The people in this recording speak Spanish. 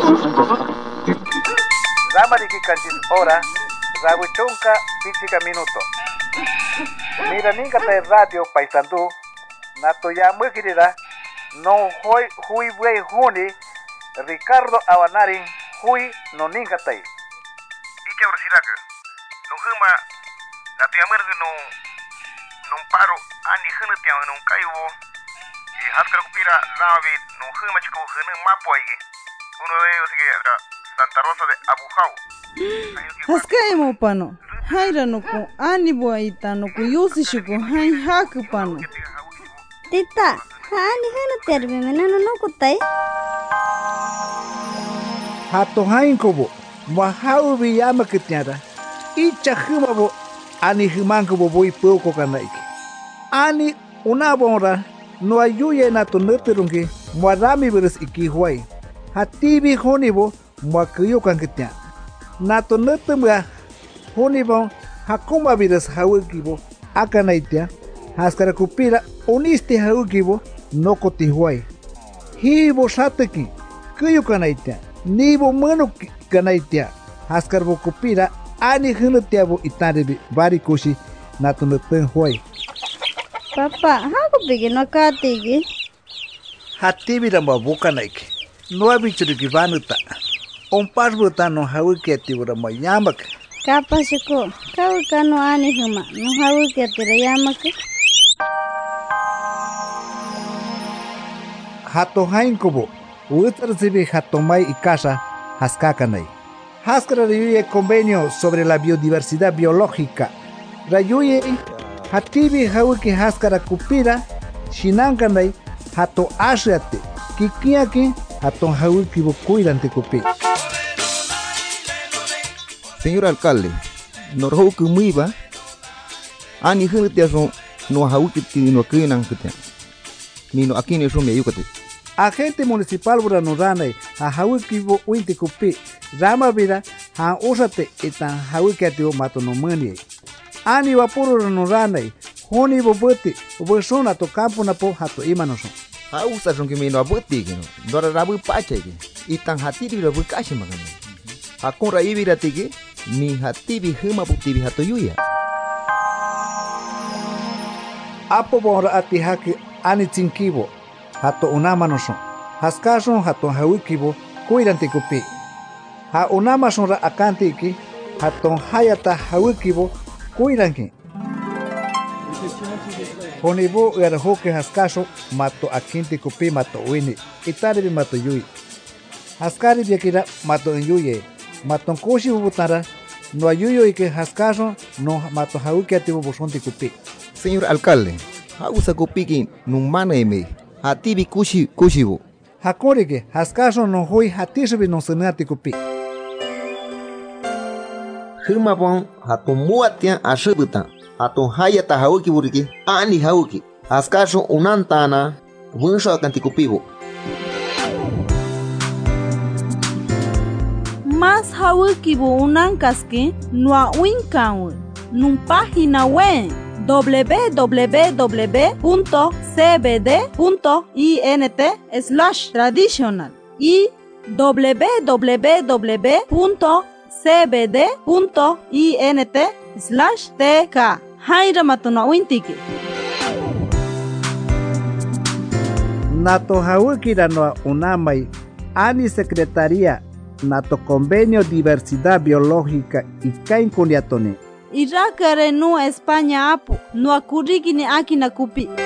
Ramariki canchis hora, rawichunka pichica minuto. Mira ninga te radio paisandú, nato ya muikirira, no hui buey huni, Ricardo Abanarin, hui no ninga te. Ike urusiraka, no huma, nato ya muerde no paro, ani hunu no kaiwo, y haskara kupira ravi no huma chico hunu mapoigi, uno de ellos que Santa Rosa de Abujau. Haskai mo pano. Haira no ko ani boaita no ko yusi shuko hai haku pano. Tita, hani hana terbe menano no kutai. Hato hain kobo, mahau biyama ketiara. Icha humabo ani humanko boi poko kanaiki. Ani una bonra no ayuye na to neterungi, muarami beres iki huai. Hatibi honibo muakuyo kanketia. Nato netemga honibo hakuma beres haukibo akanaitia. Haskara kupira uniste haukibo no kotihuai. Hibo sateki kuyo kanaitia. Nibo mano kanaitia. Haskar bo kupira ani hunutiabo itaribi barikushi nato neten huai. Papa, hago bigi no katigi. Hatibi ramba boka naiki. No abichuri kivanuta. Ompas botano hauki atibura mayamak. Kapasiko, kauka no ani huma, no hauki atira yamak. Hato hainkobo, utarzibi hatomai y casa, haskakanai. Haskara rayuye convenio sobre la biodiversidad biológica. Rayuye hatibi hauki haskara kupira, shinankanai, hato ashiate, kikiaki, hato hauki bo cuidante kupi. Señor alcalde, norhouku muiba, ani hunutiaso no hauki no krinan kutia. Nino akini so me yukate. Agente municipal buranuranai, a hauki bo uinte kupi, rama vira, ha usate etan hauki atio mato no mani. Ani vapuro ranuranai, honi bo buti, ubosona to campo na po hato imanoso. Ha usa son que me no abuti que no. Dora rabu pacha que. Itan hatiri rabu kashi magani. Ha kon rai vira tiki, ni hatibi huma butibi hato yuya. Apo bora ati haki ani tinkibo, hato unamanoso. Haskason hato haukibo, kuirante kupi. Ha unamason ra akantiki, hato hayata haukibo, kuiranki. Honibo erhoke haskaso mato akinti kupi mato wini, itaribi mato yui. Haskari biakira mato yuye, mato koshi bubutara, no ayuyo ike haskaso no mato hauki atibo bosonti kupi. Señor alcalde, hausa kupiki numana eme, hatibi kushibo. Hakorike haskaso no hoi hatisubi no senati kupi. Huma bon hato muatia ashibuta. Ato hayata hauki buriki, ani hauki. Haskaso unantana, bunsho akantikupibo. Mas hauki bu unankaski, nua winkawe, num página web www.cbd.int/traditional y www.cbd.int/tk. Haira matona wintiki. Nato hauki ranoa unamai, ani secretaría, nato convenio diversidad biológica y kain kuniatone. Irakare no España apu, no akuriki ni aki na kupi.